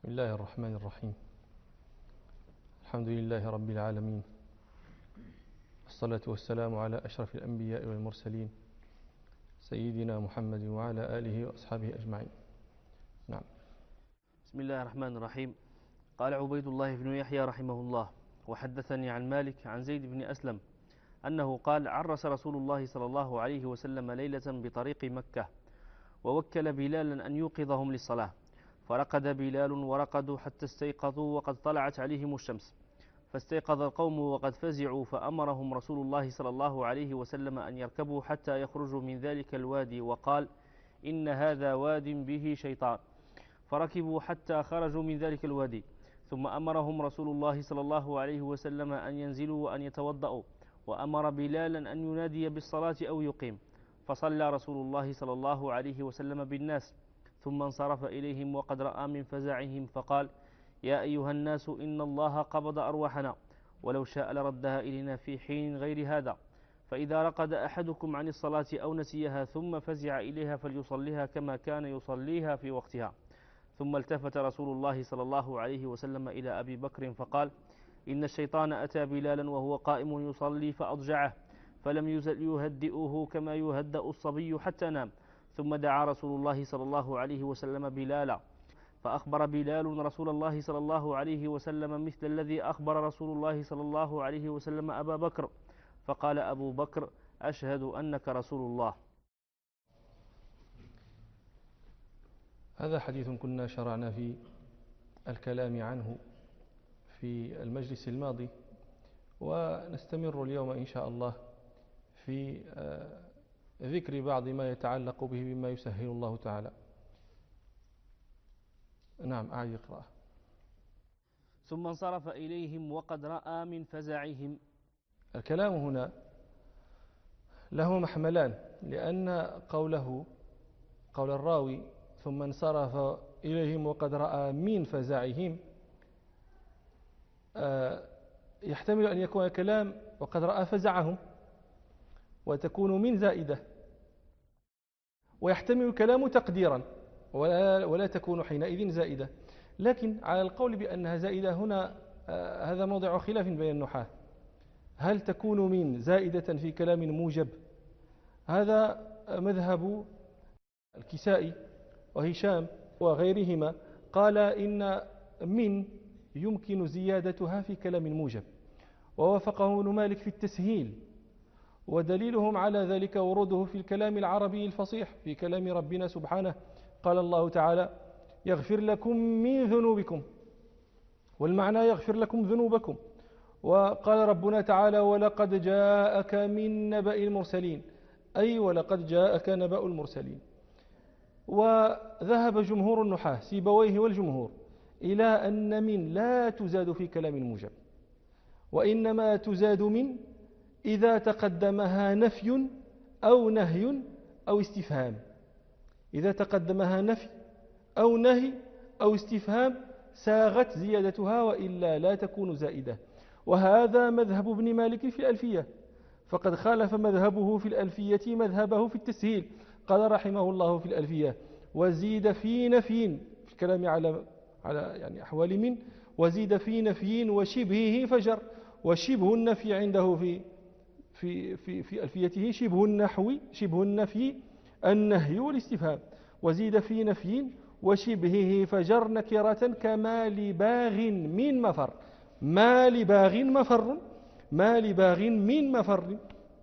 بسم الله الرحمن الرحيم. الحمد لله رب العالمين، والصلاة والسلام على أشرف الأنبياء والمرسلين سيدنا محمد وعلى آله وأصحابه أجمعين. نعم. بسم الله الرحمن الرحيم. قال عبيد الله بن يحيى رحمه الله: وحدثني عن مالك عن زيد بن أسلم أنه قال: عرس رسول الله صلى الله عليه وسلم ليلة بطريق مكة، ووكل بلالا أن يوقظهم للصلاة، فرقد بلال ورقدوا حتى استيقظوا وقد طلعت عليهم الشمس، فاستيقظ القوم وقد فزعوا، فأمرهم رسول الله صلى الله عليه وسلم أن يركبوا حتى يخرجوا من ذلك الوادي، وقال: إن هذا واد به شيطان، فركبوا حتى خرجوا من ذلك الوادي، ثم أمرهم رسول الله صلى الله عليه وسلم أن ينزلوا وأن يتوضأوا، وأمر بلالا أن ينادي بالصلاة أو يقيم، فصلى رسول الله صلى الله عليه وسلم بالناس، ثم انصرف إليهم وقد رأى من فزعهم فقال: يا أيها الناس، إن الله قبض أرواحنا، ولو شاء لردها إلينا في حين غير هذا، فإذا رقد أحدكم عن الصلاة أو نسيها ثم فزع إليها فليصليها كما كان يصليها في وقتها. ثم التفت رسول الله صلى الله عليه وسلم إلى أبي بكر فقال: إن الشيطان أتى بلالا وهو قائم يصلي فأضجعه، فلم يزل يهدئه كما يهدأ الصبي حتى نام. ثم دعا رسول الله صلى الله عليه وسلم بلالا، فأخبر بلال رسول الله صلى الله عليه وسلم مثل الذي أخبر رسول الله صلى الله عليه وسلم أبا بكر، فقال أبو بكر: أشهد أنك رسول الله. هذا حديث كنا شرعنا في الكلام عنه في المجلس الماضي، ونستمر اليوم إن شاء الله في ذكر بعض ما يتعلق به مما يسهل الله تعالى. نعم، أعيد اقرأ. ثم انصرف إليهم وقد رأى من فزعهم. الكلام هنا له محملان، لأن قول الراوي ثم انصرف إليهم وقد رأى من فزعهم يحتمل أن يكون الكلام وقد رأى فزعهم، وتكون من زائدة، ويحتمل الكلام تقديرا ولا تكون حينئذ زائدة. لكن على القول بأنها زائدة هنا هذا موضع خلاف بين النحاة. هل تكون من زائدة في كلام موجب؟ هذا مذهب الكسائي وهشام وغيرهما، قال إن من يمكن زيادتها في كلام موجب، ووافقه ابن مالك في التسهيل، ودليلهم على ذلك وروده في الكلام العربي الفصيح في كلام ربنا سبحانه. قال الله تعالى: يغفر لكم من ذنوبكم، والمعنى يغفر لكم ذنوبكم. وقال ربنا تعالى: ولقد جاءك من نبأ المرسلين، أي ولقد جاءك نبأ المرسلين. وذهب جمهور النحاة سيبويه والجمهور إلى أن من لا تزاد في كلام موجب، وإنما تزاد من إذا تقدمها نفي أو نهي أو استفهام. إذا تقدمها نفي أو نهي أو استفهام ساغت زيادتها، وإلا لا تكون زائدة. وهذا مذهب ابن مالك في الألفية، فقد خالف مذهبه في الألفية مذهبه في التسهيل. قال رحمه الله في الألفية: وزيد في نفي، في الكلام على يعني أحوال من، وزيد في نفي وشبهه فجر. وشبه النفي عنده في ألفيته شبه النفي النهي والاستفهام. وزيد في نفي وشبهه فجر نكرة كما لباغ من مفر. ما لباغ مفر، ما لباغ من مفر.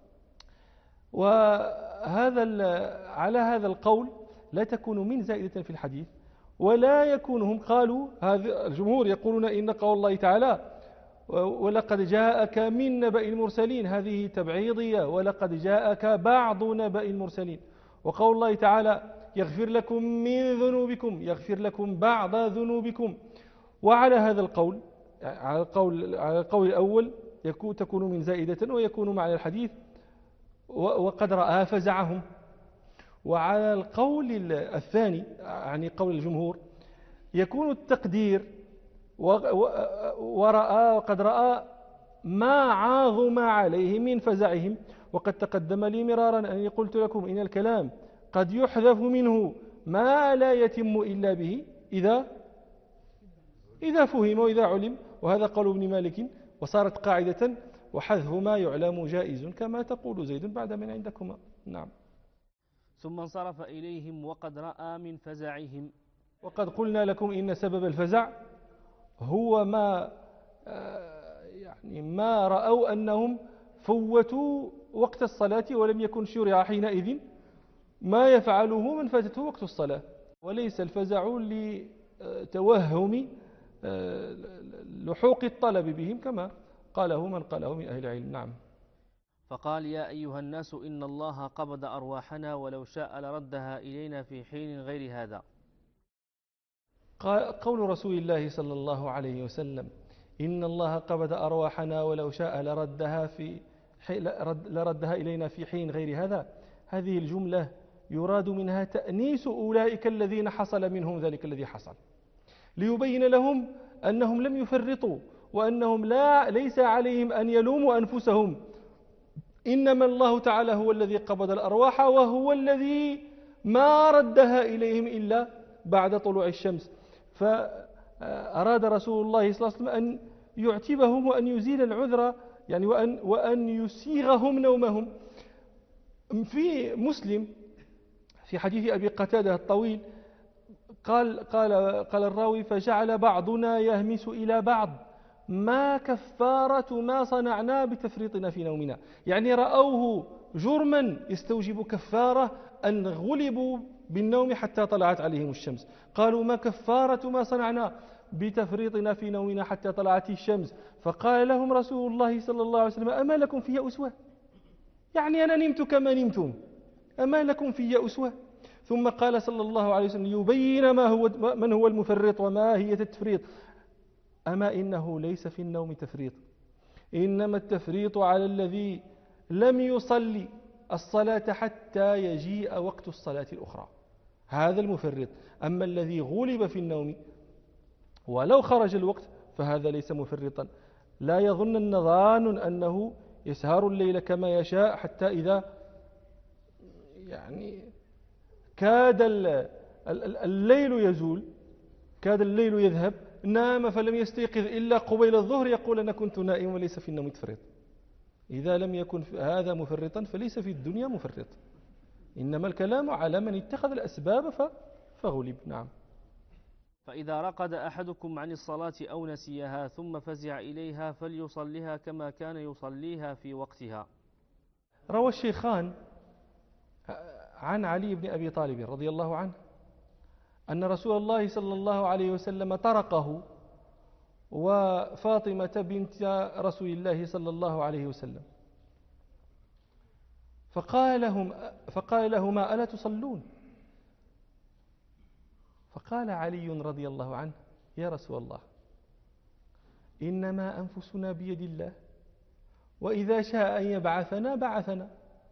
على هذا القول لا تكون من زائدة في الحديث، ولا يكون. هم قالوا، هذا الجمهور يقولون إن قول الله تعالى: ولقد جاءك من نبأ المرسلين، هذه تبعيضية، ولقد جاءك بعض نبأ المرسلين. وقول الله تعالى: يغفر لكم من ذنوبكم، يغفر لكم بعض ذنوبكم. وعلى هذا القول، على القول الأول تكون من زائدة، ويكون معنى الحديث وقد رأى فزعهم. وعلى القول الثاني، يعني قول الجمهور، يكون التقدير ورأى وقد رأى ما عاظم عليه من فزعهم. وقد تقدم لي مرارا أني قلت لكم إن الكلام قد يحذف منه ما لا يتم إلا به إذا فهم وإذا علم، وهذا قول ابن مالك، وصارت قاعدة: وحذف ما يعلم جائز كما تقول زيد بعد من عندكما. نعم. ثم انصرف إليهم وقد رأى من فزعهم. وقد قلنا لكم إن سبب الفزع هو ما رأوا أنهم فوتوا وقت الصلاة ولم يكن شرع حينئذ ما يفعله من فاتته وقت الصلاة، وليس الفزع لتوهم لحوق الطلب بهم كما قاله من قاله من أهل العلم. نعم. فقال: يا أيها الناس إن الله قبض أرواحنا ولو شاء لردها إلينا في حين غير هذا. قول رسول الله صلى الله عليه وسلم: إن الله قبض أرواحنا ولو شاء لردها إلينا في حين غير هذا، هذه الجملة يراد منها تأنيس أولئك الذين حصل منهم ذلك الذي حصل، ليبين لهم أنهم لم يفرطوا، وأنهم ليس عليهم أن يلوموا أنفسهم، إنما الله تعالى هو الذي قبض الأرواح، وهو الذي ما ردها إليهم إلا بعد طلوع الشمس. فأراد رسول الله صلى الله عليه وسلم أن يعتبهم وأن يزيل العذر، يعني وأن يسيغهم نومهم. في مسلم في حديث أبي قتادة الطويل قال الراوي: فجعل بعضنا يهمس إلى بعض ما كفارة ما صنعنا بتفريطنا في نومنا، يعني رأوه جرما يستوجب كفارة أن غلبوا بالنوم حتى طلعت عليهم الشمس. قالوا: ما كفارة ما صنعنا بتفريطنا في نومنا حتى طلعت الشمس؟ فقال لهم رسول الله صلى الله عليه وسلم: أما لكم في أسوة؟ يعني أنا نمت كما نمتم، أما لكم في أسوة؟ ثم قال صلى الله عليه وسلم يبين من هو المفرط وما هي التفريط: أما إنه ليس في النوم تفريط، إنما التفريط على الذي لم يصلي الصلاة حتى يجيء وقت الصلاة الأخرى، هذا المفرط. أما الذي غلب في النوم ولو خرج الوقت فهذا ليس مفرطا. لا يظن ظان أنه يسهر الليل كما يشاء حتى إذا كاد الليل يزول، كاد الليل يذهب، نام فلم يستيقظ إلا قبيل الظهر، يقول: أنا كنت نائم وليس في النوم تفريط. إذا لم يكن هذا مفرطا فليس في الدنيا مفرط، إنما الكلام على من اتخذ الأسباب فغلب. نعم. فإذا رقد أحدكم عن الصلاة أو نسيها ثم فزع إليها فليصليها كما كان يصليها في وقتها. روى الشيخان عن علي بن أبي طالب رضي الله عنه أن رسول الله صلى الله عليه وسلم طرقه وفاطمة بنت رسول الله صلى الله عليه وسلم، فقال لهما: ألا تصلون؟ فقال علي رضي الله عنه: يا رسول الله، إنما أنفسنا بيد الله، وإذا شاء أن يبعثنا بعثنا.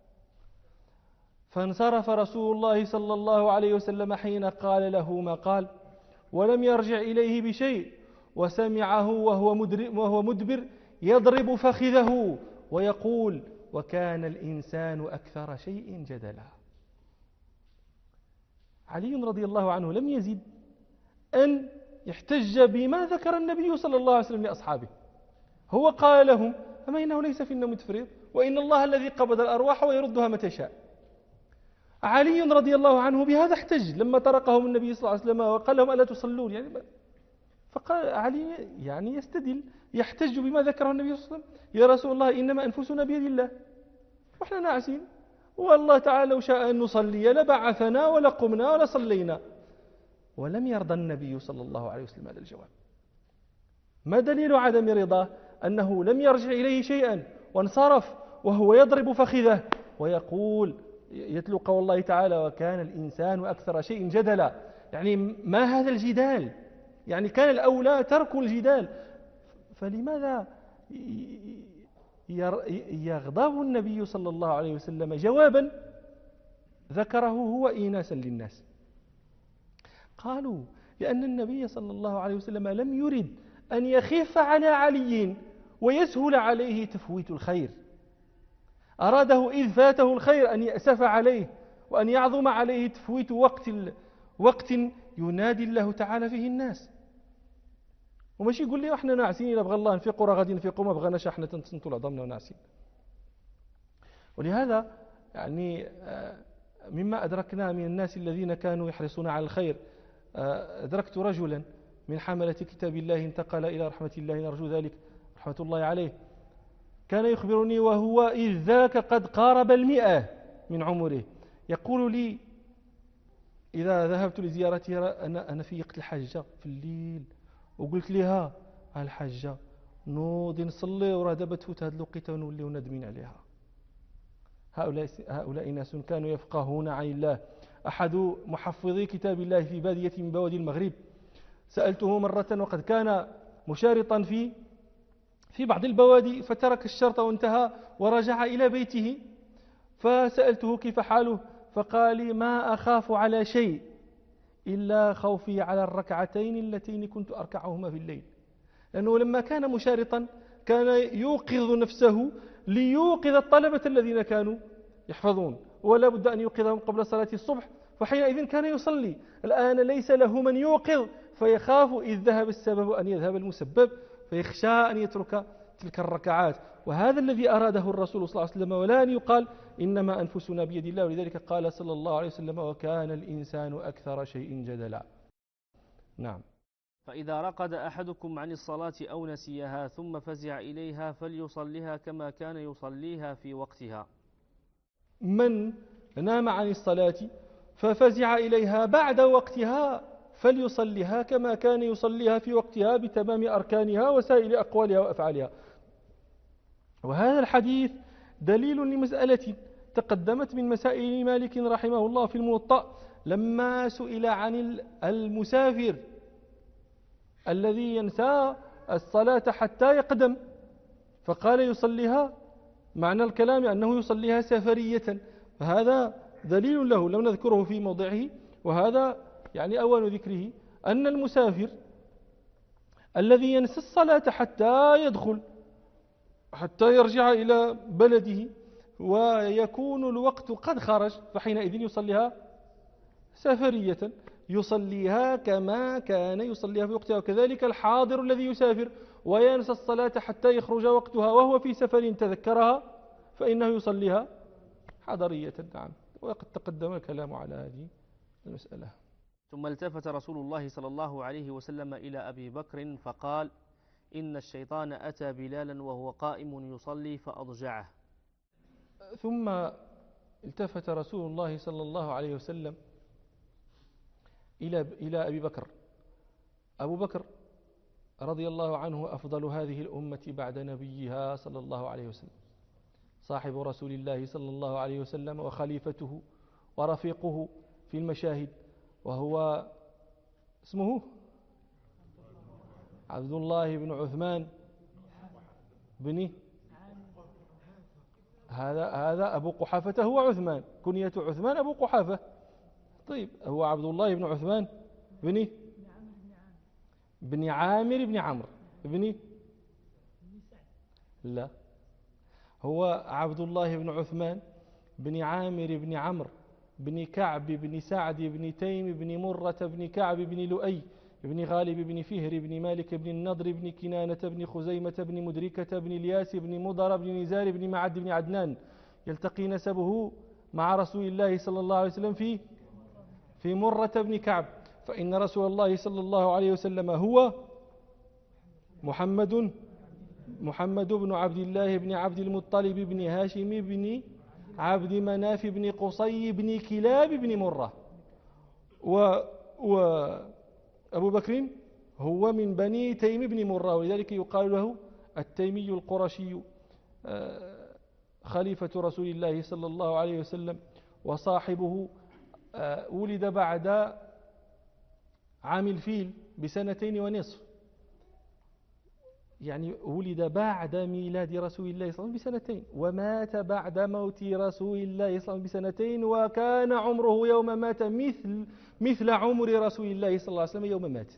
فانصرف رسول الله صلى الله عليه وسلم حين قال له ما قال، ولم يرجع إليه بشيء، وسمعه وهو مدبر يضرب فخذه ويقول: وكان الإنسان أكثر شيء جدلا. علي رضي الله عنه لم يزد أن يحتج بما ذكر النبي صلى الله عليه وسلم لأصحابه، هو قال لهم: أما إنه ليس في النوم تفريط، وإن الله الذي قبض الأرواح ويردها متى شاء. علي رضي الله عنه بهذا احتج لما طرقهم النبي صلى الله عليه وسلم وقال لهم: ألا تصلون؟ فقال علي يستدل يحتج بما ذكره النبي صلى الله عليه وسلم: يا رسول الله، إنما أنفسنا بيد الله، وإحنا ناعسين، والله تعالى لو شاء أن نصلي لبعثنا ولقمنا ولصلينا. ولم يرضى النبي صلى الله عليه وسلم هذا الجواب. ما دليل عدم رضاه؟ أنه لم يرجع إليه شيئا وانصرف وهو يضرب فخذه ويقول، يتلو قول الله تعالى: وكان الإنسان أكثر شيء جدلا. يعني ما هذا الجدال؟ يعني كان الأولى ترك الجدال، فلماذا يغضب النبي صلى الله عليه وسلم جوابا ذكره هو إيناسا للناس؟ قالوا: لأن النبي صلى الله عليه وسلم لم يرد أن يخف على علي ويسهل عليه تفويت الخير، أراده إذ فاته الخير أن يأسف عليه وأن يعظم عليه تفويت وقت ينادي الله تعالى فيه الناس. وماشي يقول لي احنا ناعسين إلا بغى الله نفيقوا راه غادي نفيقوا، ما بغاناش احنا تنسنتوا لعظامنا وناعسين. ولهذا يعني مما أدركنا من الناس الذين كانوا يحرصون على الخير، أدركت رجلا من حملة كتاب الله انتقل إلى رحمة الله نرجو ذلك رحمة الله عليه، كان يخبرني وهو إذ ذاك قد قارب 100 من عمره، يقول لي إذا ذهبت لزيارتها أنا في وقت الحجة في الليل وقلت لها الحجة نوضي نصلي وراه دابا تفوت هذه الوقيته ونوليو نادمين عليها. هؤلاء ناس كانوا يفقهون عن الله. أحد محفظي كتاب الله في بادية من بوادي المغرب سألته مرة وقد كان مشارطا في بعض البوادي فترك الشرط وانتهى ورجع إلى بيته، فسألته كيف حاله فقال لي ما أخاف على شيء إلا خوفي على الركعتين اللتين كنت أركعهما في الليل، لأنه لما كان مشارطا كان يوقظ نفسه ليوقظ الطلبة الذين كانوا يحفظون، ولا بد أن يوقظهم قبل صلاة الصبح، فحينئذ كان يصلي. الآن ليس له من يوقظ فيخاف إذ ذهب السبب أن يذهب المسبب، فيخشى أن يترك تلك الركعات. وهذا الذي أراده الرسول صلى الله عليه وسلم، ولا أن يقال إنما أنفسنا بيد الله. ولذلك قال صلى الله عليه وسلم وكان الإنسان أكثر شيء جدلا. نعم. فإذا رقد أحدكم عن الصلاة أو نسيها ثم فزع إليها فليصليها كما كان يصليها في وقتها. من نام عن الصلاة ففزع إليها بعد وقتها فليصليها كما كان يصليها في وقتها بتمام أركانها وسائر أقوالها وأفعالها. وهذا الحديث دليل لمسألة تقدمت من مسائل مالك رحمه الله في الموطأ، لما سئل عن المسافر الذي ينسى الصلاة حتى يقدم، فقال يصليها، معنى الكلام أنه يصليها سفرية، فهذا دليل له لم نذكره في موضعه، وهذا يعني أول ذكره أن المسافر الذي ينسى الصلاة حتى يدخل حتى يرجع إلى بلده ويكون الوقت قد خرج فحينئذ يصليها سفرية، يصليها كما كان يصليها في وقتها. وكذلك الحاضر الذي يسافر وينسى الصلاة حتى يخرج وقتها وهو في سفر تذكرها فإنه يصليها حضرية. نعم. وقد تقدم الكلام على هذه المسألة. ثم التفت رسول الله صلى الله عليه وسلم إلى أبي بكر فقال إن الشيطان أتى بلالا وهو قائم يصلي فأضجعه. ثم التفت رسول الله صلى الله عليه وسلم إلى أبي بكر. أبو بكر رضي الله عنه أفضل هذه الأمة بعد نبيها صلى الله عليه وسلم، صاحب رسول الله صلى الله عليه وسلم وخليفته ورفيقه في المشاهد، وهو اسمه عبد الله بن عثمان بن هذا أبو قحافة، هو عثمان، كنية عثمان أبو قحافة. طيب هو عبد الله بن عثمان بن عامر بن عمرو بن لا، هو عبد الله بن عثمان بن عامر بن عمرو بن كعب بن سعد بن تيم بن مرة بن كعب بن لؤي بن غالب بن فهر بن مالك بن النضر بن كنانة بن خزيمة بن مدركة بن الياس بن مضر بن نزار بن معد بن عدنان، يلتقي نسبه مع رسول الله صلى الله عليه وسلم في مرة بن كعب، فإن رسول الله صلى الله عليه وسلم هو محمد بن عبد الله بن عبد المطلب بن هاشم بن عبد مناف بن قصي بن كلاب بن مرة. وأبو بكر هو من بني تيم بن مرة، ولذلك يقال له التيمي القرشي، خليفة رسول الله صلى الله عليه وسلم وصاحبه. ولد بعد عام الفيل ب2 ونصف، يعني ولد بعد ميلاد رسول الله صلى الله عليه وسلم ب2، ومات بعد موت رسول الله صلى الله عليه وسلم ب2، وكان عمره يوم مات مثل عمر رسول الله صلى الله عليه وسلم يوم مات.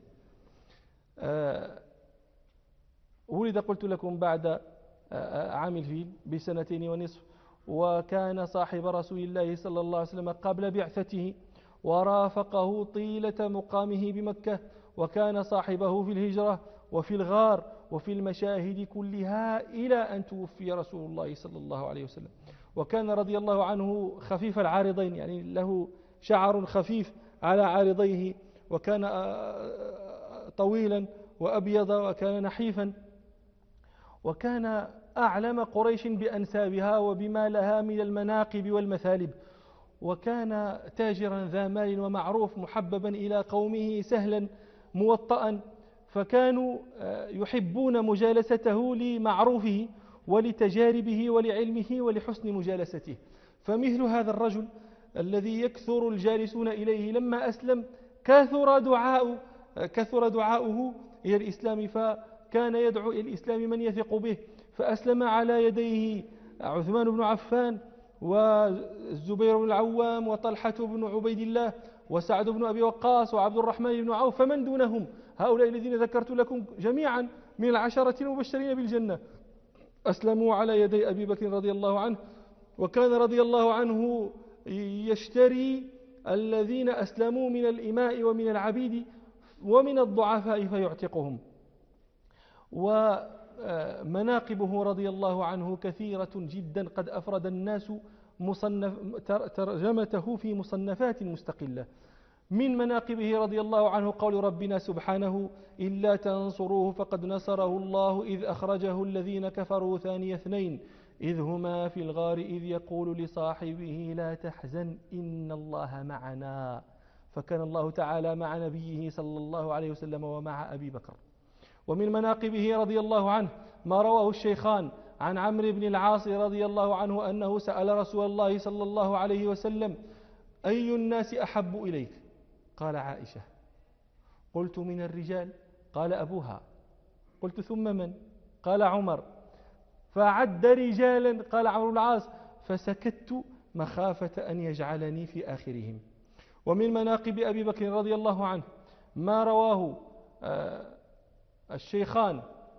ولد قلت لكم بعد عام الفيل ب2 ونصف، وكان صاحب رسول الله صلى الله عليه وسلم قبل بعثته، ورافقه طيلة مقامه بمكة، وكان صاحبه في الهجرة وفي الغار وفي المشاهد كلها إلى أن توفي رسول الله صلى الله عليه وسلم. وكان رضي الله عنه خفيف العارضين، يعني له شعر خفيف على عارضيه، وكان طويلا وأبيض، وكان نحيفا، وكان أعلم قريش بأنسابها وبما لها من المناقب والمثالب، وكان تاجرا ذا مال ومعروف محببا إلى قومه سهلا موطئا، فكانوا يحبون مجالسته لمعروفه ولتجاربه ولعلمه ولحسن مجالسته. فمثل هذا الرجل الذي يكثر الجالسون إليه لما أسلم كثر دعاؤه إلى الإسلام، فكان يدعو إلى الإسلام من يثق به، فأسلم على يديه عثمان بن عفان والزبير بن العوام وطلحة بن عبيد الله وسعد بن أبي وقاص وعبد الرحمن بن عوف، فمن دونهم هؤلاء الذين ذكرت لكم جميعا من العشرة المبشرين بالجنة أسلموا على يدي أبي بكر رضي الله عنه. وكان رضي الله عنه يشتري الذين أسلموا من الإماء ومن العبيد ومن الضعفاء فيعتقهم. ومناقبه رضي الله عنه كثيرة جدا، قد أفرد الناس ترجمته في مصنفات مستقلة. من مناقبه رضي الله عنه قول ربنا سبحانه: إلا تنصروه فقد نصره الله إذ أخرجه الذين كفروا ثاني اثنين إذ هما في الغار إذ يقول لصاحبه لا تحزن إن الله معنا. فكان الله تعالى مع نبيه صلى الله عليه وسلم ومع أبي بكر. ومن مناقبه رضي الله عنه ما رواه الشيخان عن عمرو بن العاص رضي الله عنه أنه سأل رسول الله صلى الله عليه وسلم: أي الناس أحب إليك؟ قال: عائشة. قلت: من الرجال؟ قال: أبوها. قلت: ثم من؟ قال: عمر. فعد رجالا، قال عمرو بن العاص، فسكت مخافة أن يجعلني في آخرهم. ومن مناقب أبي بكر رضي الله عنه ما رواه الشيخان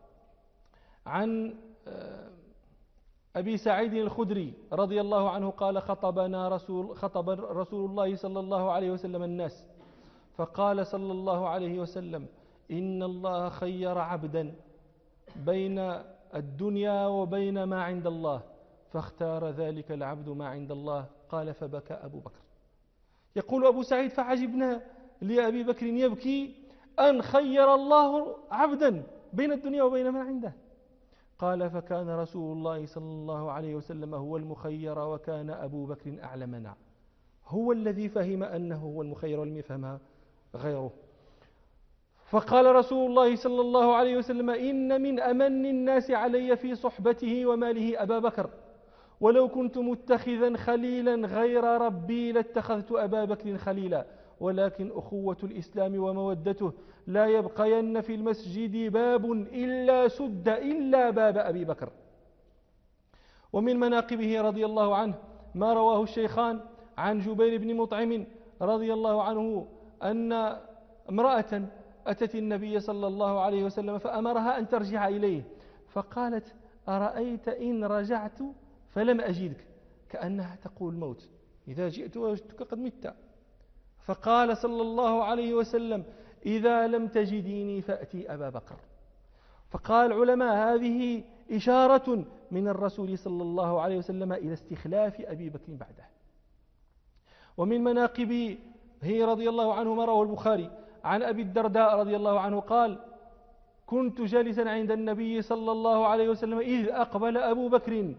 عن أبي سعيد الخدري رضي الله عنه قال: خطب رسول الله صلى الله عليه وسلم الناس، فقال صلى الله عليه وسلم: إن الله خير عبدا بين الدنيا وبين ما عند الله، فاختار ذلك العبد ما عند الله. قال: فبكى أبو بكر. يقول أبو سعيد: فعجبنا لأبي بكر يبكي أن خير الله عبدا بين الدنيا وبين ما عنده. قال: فكان رسول الله صلى الله عليه وسلم هو المخير، وكان أبو بكر أعلمنا، هو الذي فهم أنه هو المخير ولم يفهمها غيره. فقال رسول الله صلى الله عليه وسلم: إن من أمن الناس علي في صحبته وماله أبا بكر، ولو كنت متخذا خليلا غير ربي لاتخذت أبا بكر خليلا، ولكن أخوة الإسلام ومودته لا يبقين في المسجد باب إلا سد إلا باب أبي بكر. ومن مناقبه رضي الله عنه ما رواه الشيخان عن جبير بن مطعم رضي الله عنه أن امرأة أتت النبي صلى الله عليه وسلم فأمرها أن ترجع إليه، فقالت: أرأيت إن رجعت فلم أجدك، كأنها تقول الموت، إذا جئت وجدتك قد مت. فقال صلى الله عليه وسلم: إذا لم تجديني فأتي أبا بكر. فقال العلماء: هذه إشارة من الرسول صلى الله عليه وسلم إلى استخلاف أبي بكر بعده. ومن مناقبه رضي الله عنه ما رواه البخاري عن أبي الدرداء رضي الله عنه قال: كنت جالسا عند النبي صلى الله عليه وسلم إذ أقبل أبو بكر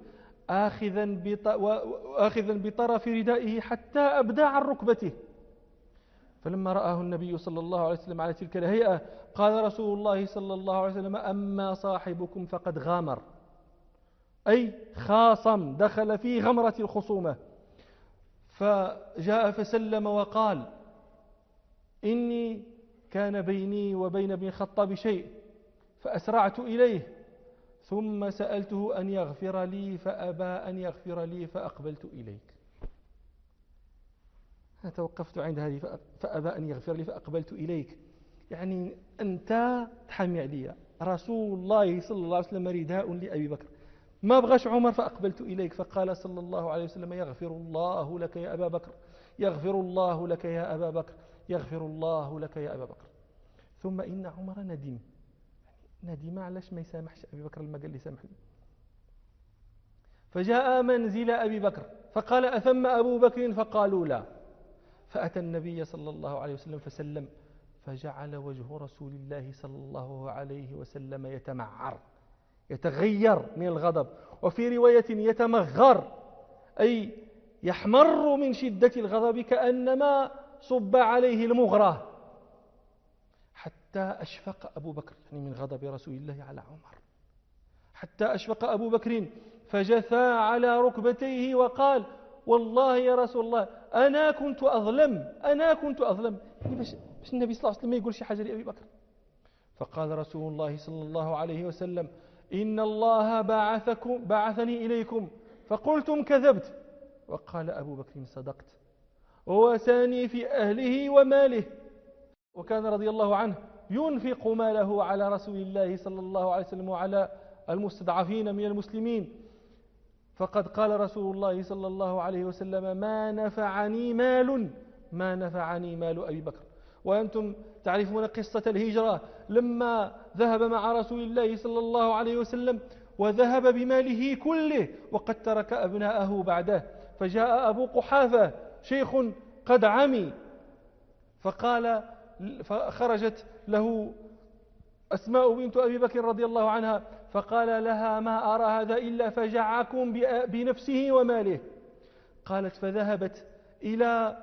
آخذا بطرف ردائه حتى أبدى عن ركبته، فلما رآه النبي صلى الله عليه وسلم على تلك الهيئة قال رسول الله صلى الله عليه وسلم: أما صاحبكم فقد غامر، أي خاصم، دخل في غمرة الخصومة. فجاء فسلم وقال: إني كان بيني وبين ابن الخطاب شيء فأسرعت إليه، ثم سألته أن يغفر لي فأبى أن يغفر لي فأقبلت إليك. توقفت عند هذه فأبى أن يغفر لي فأقبلت إليك، يعني أنت تحمي علي، رسول الله صلى الله عليه وسلم رداء لأبي بكر، ما بغاش عمر فأقبلت إليك. فقال صلى الله عليه وسلم: يغفر الله لك يا أبا بكر، يغفر الله لك يا أبا بكر، يغفر الله لك يا أبا بكر. ثم إن عمر ندم علاش ما يسامحش أبي بكر لما قال لي سامحني. فجاء منزل أبي بكر فقال أثم أبو بكر؟ فقالوا لا. فأتى النبي صلى الله عليه وسلم فسلم، فجعل وجه رسول الله صلى الله عليه وسلم يتمعر، يتغير من الغضب، وفي رواية يتمغر، أي يحمر من شدة الغضب كأنما صب عليه المغرى، حتى أشفق أبو بكر يعني من غضب رسول الله على عمر، حتى أشفق أبو بكر فجثى على ركبتيه وقال والله يا رسول الله أنا كنت أظلم يعني باش النبي صلى الله عليه وسلم ما يقول شي حاجة لأبي بكر. فقال رسول الله صلى الله عليه وسلم إن الله بعثني إليكم فقلتم كذبت. وقال أبو بكر صدقت، وواساني في أهله وماله. وكان رضي الله عنه ينفق ماله على رسول الله صلى الله عليه وسلم وعلى المستضعفين من المسلمين. فقد قال رسول الله صلى الله عليه وسلم ما نفعني مال أبي بكر. وأنتم تعرفون قصة الهجرة لما ذهب مع رسول الله صلى الله عليه وسلم وذهب بماله كله وقد ترك أبناءه بعده، فجاء أبو قحافة شيخ قد عمي، فخرجت له أسماء بنت أبي بكر رضي الله عنها فقال لها ما أرى هذا إلا فجعكم بنفسه وماله. قالت فذهبت إلى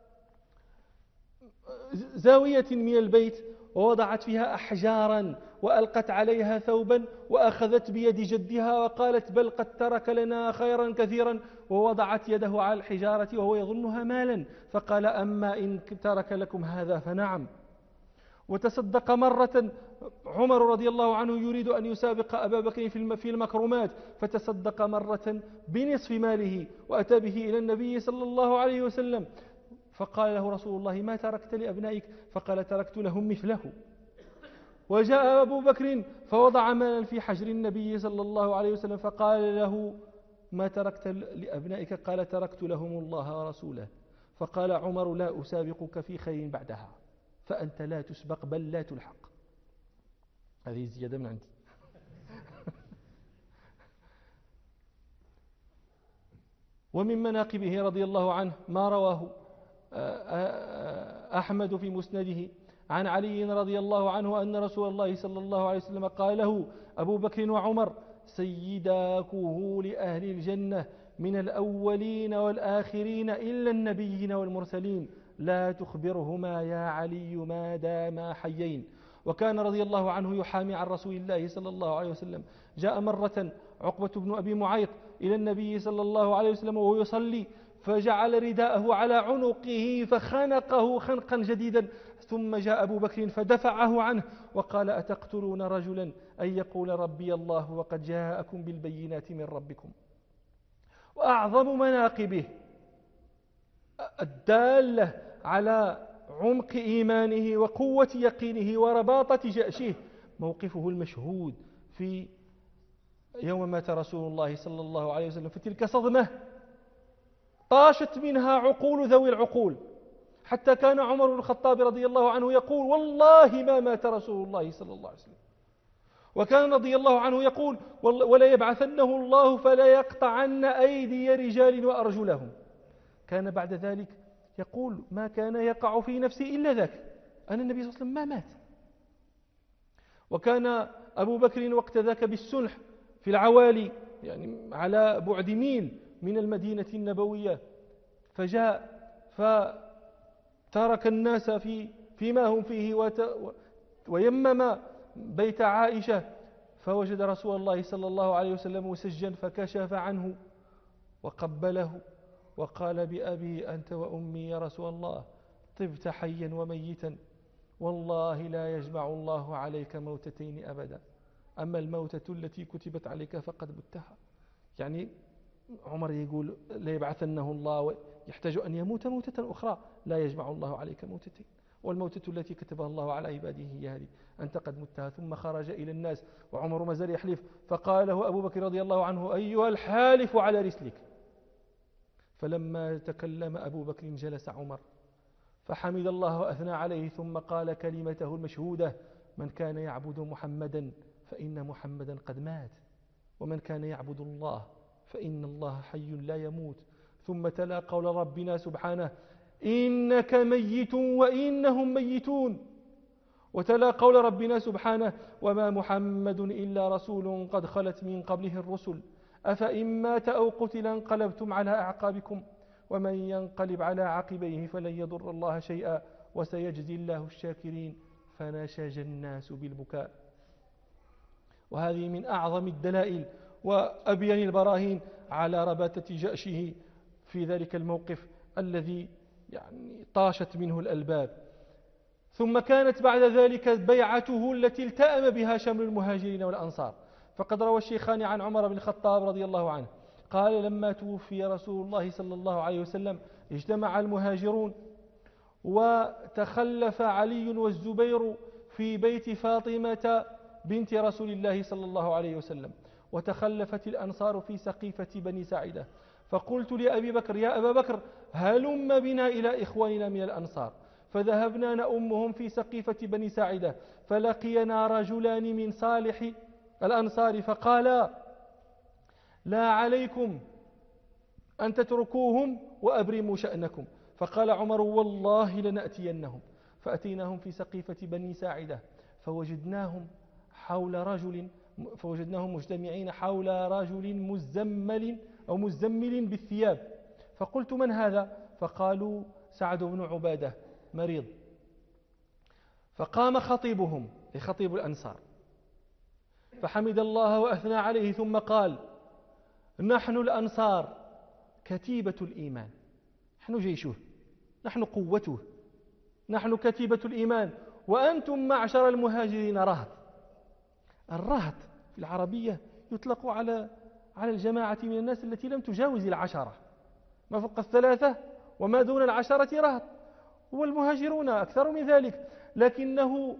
زاوية من البيت ووضعت فيها أحجارا وألقت عليها ثوبا وأخذت بيد جدها وقالت بل قد ترك لنا خيرا كثيرا، ووضعت يده على الحجارة وهو يظنها مالا، فقال أما إن ترك لكم هذا فنعم. وتصدق مرة عمر رضي الله عنه يريد أن يسابق أبا بكر في المكرمات، فتصدق مرة بنصف ماله وأتى به إلى النبي صلى الله عليه وسلم، فقال له رسول الله ما تركت لأبنائك؟ فقال تركت لهم مثله. وجاء أبو بكر فوضع مالا في حجر النبي صلى الله عليه وسلم فقال له ما تركت لأبنائك؟ قال تركت لهم الله ورسوله. فقال عمر لا أسابقك في خير بعدها، فأنت لا تسبق بل لا تلحق. هذه زيادة من عندي. ومن مناقبه رضي الله عنه ما رواه أحمد في مسنده عن علي رضي الله عنه أن رسول الله صلى الله عليه وسلم قال له أبو بكر وعمر سيدا كهول أهل الجنة من الأولين والآخرين إلا النبيين والمرسلين، لا تخبرهما يا علي ما داما حيين. وكان رضي الله عنه يحامي عن رسول الله صلى الله عليه وسلم. جاء مرة عقبة بن أبي معيط إلى النبي صلى الله عليه وسلم وهو يصلي فجعل رداءه على عنقه فخنقه خنقا جديدا، ثم جاء أبو بكر فدفعه عنه وقال أتقتلون رجلا أن يقول ربي الله وقد جاءكم بالبينات من ربكم. وأعظم مناقبه الدالة على عمق إيمانه وقوة يقينه ورباطة جأشه موقفه المشهود في يوم مات رسول الله صلى الله عليه وسلم، فتلك صدمة طاشت منها عقول ذوي العقول، حتى كان عمر بن الخطاب رضي الله عنه يقول والله ما مات رسول الله صلى الله عليه وسلم. وكان رضي الله عنه يقول ولا يبعثنه الله فلا يقطعن أيدي رجال وأرجلهم. كان بعد ذلك يقول ما كان يقع في نفسي إلا ذاك، أن النبي صلى الله عليه وسلم ما مات. وكان أبو بكر وقت ذاك بالسنح في العوالي، يعني على بعد ميل من المدينة النبوية، فجاء فترك الناس فيما هم فيه ويمم بيت عائشة، فوجد رسول الله صلى الله عليه وسلم مسجا فكشف عنه وقبله وقال بأبي أنت وأمي يا رسول الله طبت حيا وميتا، والله لا يجمع الله عليك موتتين أبدا، أما الموتة التي كتبت عليك فقد متها. يعني عمر يقول لا يبعثنه الله يحتاج أن يموت موتة أخرى، لا يجمع الله عليك موتتين، والموتة التي كتبها الله على عباده هي هذه أنت قد متها. ثم خرج إلى الناس وعمر ما زال يحلف، فقال له أبو بكر رضي الله عنه أيها الحالف على رسلك. فلما تكلم أبو بكر جلس عمر فحمد الله وأثنى عليه ثم قال كلمته المشهودة: من كان يعبد محمدا فإن محمدا قد مات، ومن كان يعبد الله فإن الله حي لا يموت. ثم تلا قول ربنا سبحانه: إنك ميت وإنهم ميتون. وتلا قول ربنا سبحانه: وما محمد إلا رسول قد خلت من قبله الرسل أفإن مات أو قتل انقلبتم على أعقابكم ومن ينقلب على عقبيه فلن يضر الله شيئا وسيجزي الله الشاكرين. فنشج الناس بالبكاء. وهذه من أعظم الدلائل وأبين البراهين على رباتة جأشه في ذلك الموقف الذي طاشت منه الألباب. ثم كانت بعد ذلك بيعته التي التأم بها شمل المهاجرين والأنصار. فقد روى الشيخان عن عمر بن الخطاب رضي الله عنه قال: لما توفي رسول الله صلى الله عليه وسلم اجتمع المهاجرون وتخلف علي والزبير في بيت فاطمة بنت رسول الله صلى الله عليه وسلم، وتخلفت الأنصار في سقيفة بني ساعدة. فقلت لأبي بكر: يا أبا بكر، هلم بنا إلى إخواننا من الأنصار. فذهبنا نأمهم في سقيفة بني ساعدة، فلقينا رجلان من صالح الأنصار فقالا: لا عليكم أن تتركوهم وأبرموا شأنكم. فقال عمر: والله لنأتينهم. فأتيناهم في سقيفة بني ساعدة فوجدناهم مجتمعين حول رجل مزمل بالثياب. فقلت: من هذا؟ فقالوا: سعد بن عبادة مريض. فقام خطيبهم، خطيب الأنصار، فحمد الله وأثنى عليه ثم قال: نحن الأنصار كتيبة الإيمان، نحن جيشه، نحن قوته، نحن كتيبة الإيمان، وأنتم معشر المهاجرين رهط. الرهط في العربية يطلق على الجماعة من الناس التي لم تجاوز 10، ما فوق 3 وما دون 10 رهط، والمهاجرون أكثر من ذلك، لكنهم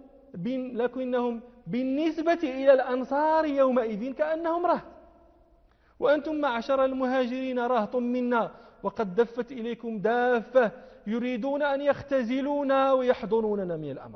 بالنسبة إلى الأنصار يومئذ كأنهم رهط. وأنتم معشر المهاجرين رهط منا، وقد دفت إليكم دافة يريدون أن يختزلونا ويحضنوننا من الأمر.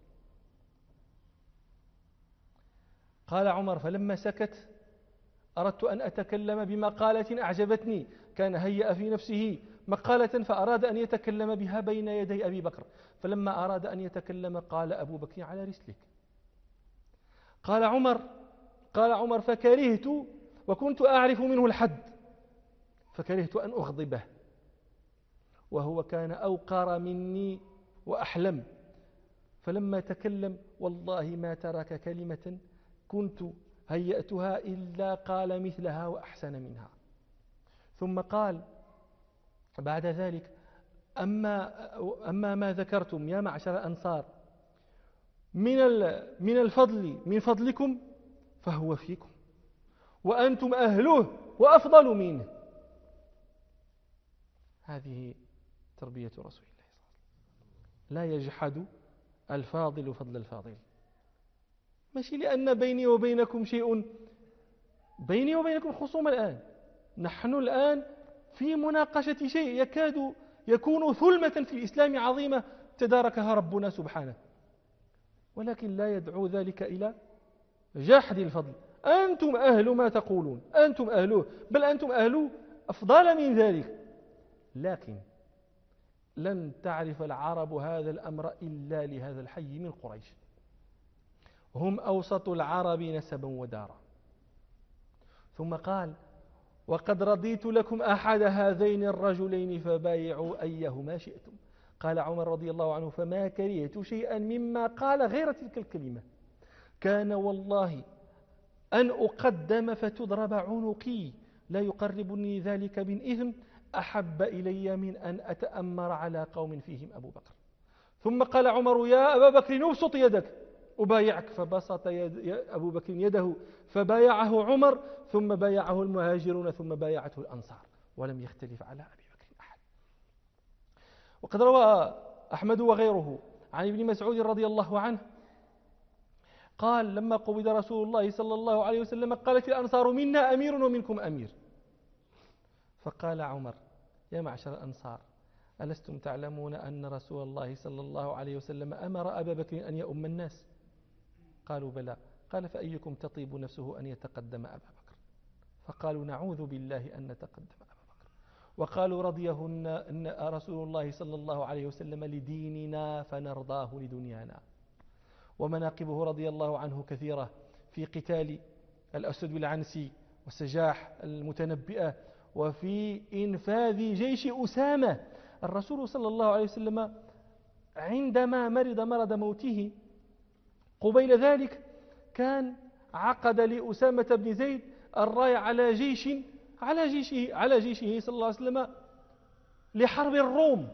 قال عمر: فلما سكت أردت أن أتكلم بمقالة أعجبتني، كان هيأ في نفسه مقالة فأراد أن يتكلم بها بين يدي أبي بكر. فلما أراد أن يتكلم قال أبو بكر: على رسلك. قال عمر: فكرهت، وكنت أعرف منه الحد، فكرهت أن أغضبه، وهو كان أوقر مني وأحلم. فلما تكلم والله ما ترك كلمة كنت هيأتها إلا قال مثلها وأحسن منها. ثم قال بعد ذلك: أما ما ذكرتم يا معشر الأنصار من فضلكم فهو فيكم، وأنتم أهله وأفضل منه. هذه تربية رسول الله صلى الله عليه وسلم. لا يجحد الفاضل فضل الفاضل. ماشي لأن بيني وبينكم خصوم الآن، نحن الآن في مناقشة شيء يكاد يكون ثلمة في الإسلام عظيمة تداركها ربنا سبحانه، ولكن لا يدعو ذلك إلى جحد الفضل. أنتم أهل ما تقولون، أنتم أهله، بل أنتم أهل أفضل من ذلك. لكن لن تعرف العرب هذا الأمر إلا لهذا الحي من قريش، هم أوسط العرب نسبا ودارا. ثم قال: وقد رضيت لكم أحد هذين الرجلين فبايعوا أيهما شئتم. قال عمر رضي الله عنه: فما كرهت شيئا مما قال غير تلك الكلمة، كان والله أن أقدم فتضرب عنقي لا يقربني ذلك من إثم أحب إلي من أن أتأمر على قوم فيهم أبو بكر. ثم قال عمر: يا أبا بكر ابسط يدك أبايعك. فبسط أبو بكر يده فبايعه عمر، ثم بايعه المهاجرون، ثم بايعته الأنصار، ولم يختلف على أبي بكر أحد. وقد روى أحمد وغيره عن ابن مسعود رضي الله عنه قال: لما قبض رسول الله صلى الله عليه وسلم قالت الأنصار: منا أمير ومنكم أمير. فقال عمر: يا معشر الأنصار، ألستم تعلمون أن رسول الله صلى الله عليه وسلم أمر أبا بكر أن يؤم الناس؟ قالوا بلى. قال فأيكم تطيب نفسه أن يتقدم أبا بكر؟ فقالوا نعوذ بالله أن نتقدم أبا بكر. وقالوا رضيهن أن رسول الله صلى الله عليه وسلم لديننا فنرضاه لدنيانا. ومناقبه رضي الله عنه كثيرة في قتال الأسد العنسي وسجاح المتنبئة وفي إنفاذ جيش أسامة. الرسول صلى الله عليه وسلم عندما مرض موته قبيل ذلك كان عقد لأسامة بن زيد الراية على جيشه صلى الله عليه وسلم لحرب الروم.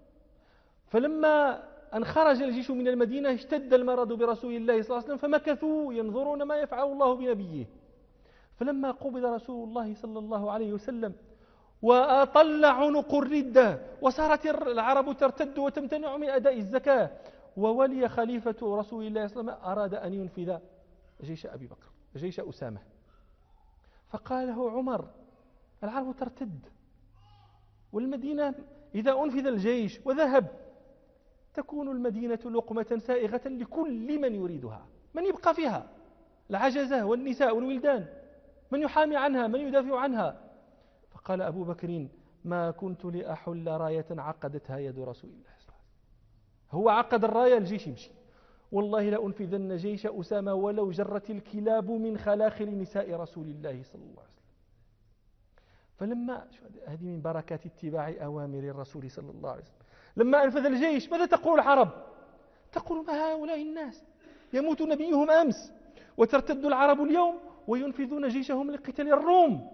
فلما أن خرج الجيش من المدينة اشتد المرض برسول الله صلى الله عليه وسلم فمكثوا ينظرون ما يفعل الله بنبيه. فلما قبض رسول الله صلى الله عليه وسلم وأطل عنق الردة وصارت العرب ترتد وتمتنع من أداء الزكاة وولي خليفة رسول الله صلى الله عليه وسلم أراد أن ينفذ جيش أبي بكر جيش أسامة. فقال له عمر العرب ترتد والمدينة إذا أنفذ الجيش وذهب تكون المدينة لقمة سائغة لكل من يريدها. من يبقى فيها؟ العجزة والنساء والولدان. من يحامي عنها؟ من يدافع عنها؟ فقال أبو بكر ما كنت لأحل راية عقدتها يد رسول الله صلى الله عليه وسلم. هو عقد الراية الجيش يمشي. والله لأنفذن جيش أسامة ولو جرت الكلاب من خلاخل نساء رسول الله صلى الله عليه وسلم. فلما هذه من بركات اتباع أوامر الرسول صلى الله عليه وسلم. لما أنفذ الجيش ماذا تقول العرب؟ تقول ما هؤلاء الناس يموت نبيهم أمس وترتد العرب اليوم وينفذون جيشهم لقتال الروم.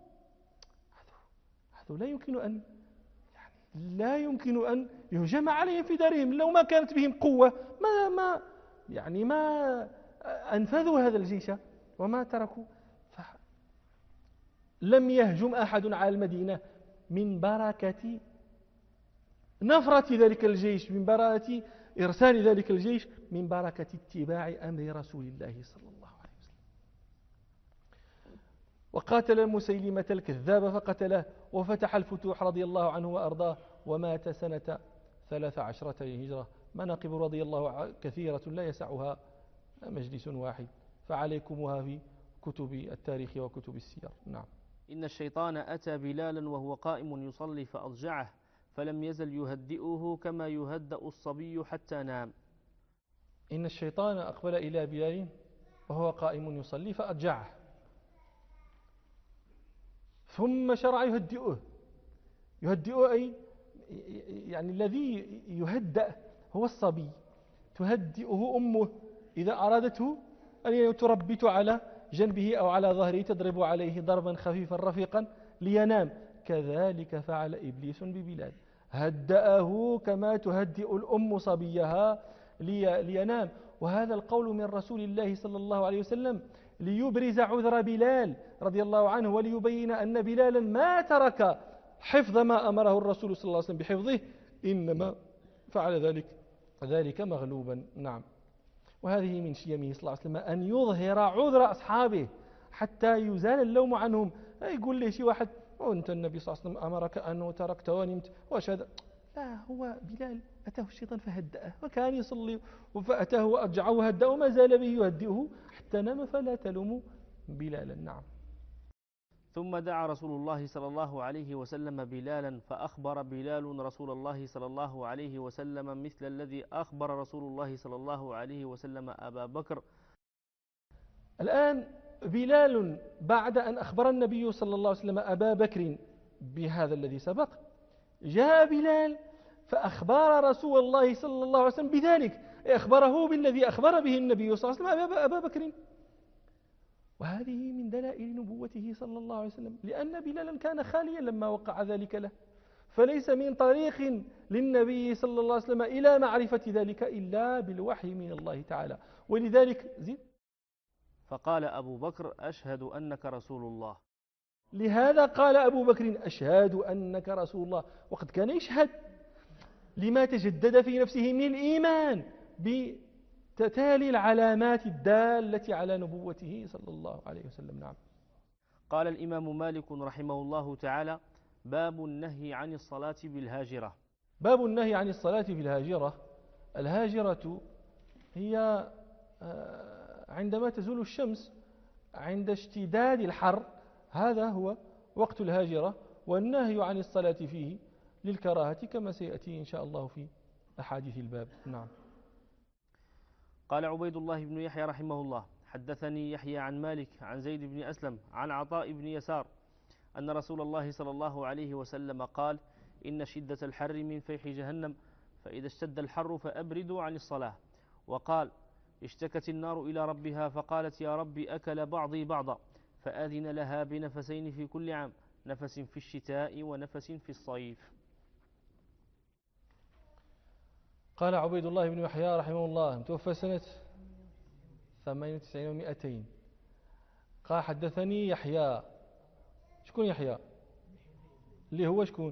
هذا لا يمكن أن يهجم عليهم في دارهم. لو ما كانت بهم قوة ما أنفذوا هذا الجيش وما تركوا. لم يهجم أحد على المدينة من بركة نفرة ذلك الجيش، من بركة إرسال ذلك الجيش، من بركة اتباع أمر رسول الله صلى الله عليه وسلم. وقاتل مسيلمة الكذاب فقتله وفتح الفتوح رضي الله عنه وأرضاه ومات سنة 13 هجرة. مناقب رضي الله كثيرة لا يسعها مجلس واحد فعليكمها في كتب التاريخ وكتب السير. نعم. إن الشيطان أتى بلالا وهو قائم يصلي فأضجعه فلم يزل يهدئه كما يهدأ الصبي حتى نام. إن الشيطان أقبل إلى بلال وهو قائم يصلي فأضجعه ثم شرع يهدئه أي يعني الذي يهدأ هو الصبي. تهدئه أمه إذا أرادته أن تربت على جنبه أو على ظهره تضرب عليه ضربا خفيفا رفيقا لينام. كذلك فعل إبليس ببلال، هدأه كما تهدئ الأم صبيها لينام. وهذا القول من رسول الله صلى الله عليه وسلم ليبرز عذر بلال رضي الله عنه وليبين أن بلالا ما ترك حفظ ما أمره الرسول صلى الله عليه وسلم بحفظه، إنما فعل ذلك مغلوبا. نعم. وهذه من شيمه صلى الله عليه وسلم أن يظهر عذر أصحابه حتى يزال اللوم عنهم. يقول لي شي واحد وأنت النبي صلى الله عليه وسلم أمرك أنه تركت ونمت وشهد. لا، هو بلال أتاه الشيطان فهدأه وكان يصلي فأتاه وأرجعه وهدأه وما زال به يهدئه حتى نام فلا تلوموا بلالا. نعم. ثم دعا رسول الله صلى الله عليه وسلم بلالا فأخبر بلال رسول الله صلى الله عليه وسلم مثل الذي أخبر رسول الله صلى الله عليه وسلم أبا بكر. الآن بلال بعد أن أخبر النبي صلى الله عليه وسلم أبا بكر بهذا الذي سبق، جاء بلال فأخبر رسول الله صلى الله عليه وسلم بذلك، أخبره بالذي أخبر به النبي صلى الله عليه وسلم أبا بكر. وهذه من دلائل نبوته صلى الله عليه وسلم، لأن بلالا كان خاليا لما وقع ذلك له، فليس من طريق للنبي صلى الله عليه وسلم إلى معرفة ذلك إلا بالوحي من الله تعالى. ولذلك زيد فقال أبو بكر أشهد أنك رسول الله. لهذا قال أبو بكر أشهد أنك رسول الله، وقد كان يشهد لما تجدد في نفسه من الإيمان بتتالي العلامات الدالة على نبوته صلى الله عليه وسلم. نعم. قال الإمام مالك رحمه الله تعالى: باب النهي عن الصلاة بالهاجرة. باب النهي عن الصلاة في الهاجرة. الهاجرة هي عندما تزول الشمس عند اشتداد الحر، هذا هو وقت الهاجرة، والنهي عن الصلاة فيه للكراهة كما سيأتي إن شاء الله في أحاديث الباب. نعم. قال عبيد الله بن يحيى رحمه الله: حدثني يحيى عن مالك عن زيد بن أسلم عن عطاء بن يسار أن رسول الله صلى الله عليه وسلم قال: إن شدة الحر من فيح جهنم، فإذا اشتد الحر فأبردوا عن الصلاة. وقال: اشتكت النار إلى ربها فقالت: يا رب أكل بعضي بعضا، فآذن لها بنفسين في كل عام، نفس في الشتاء ونفس في الصيف. قال عبيد الله بن يحيى رحمه الله، توفى سنة 98 و200. قال: حدثني يحيى. شكون يحيى؟ اللي هو شكون؟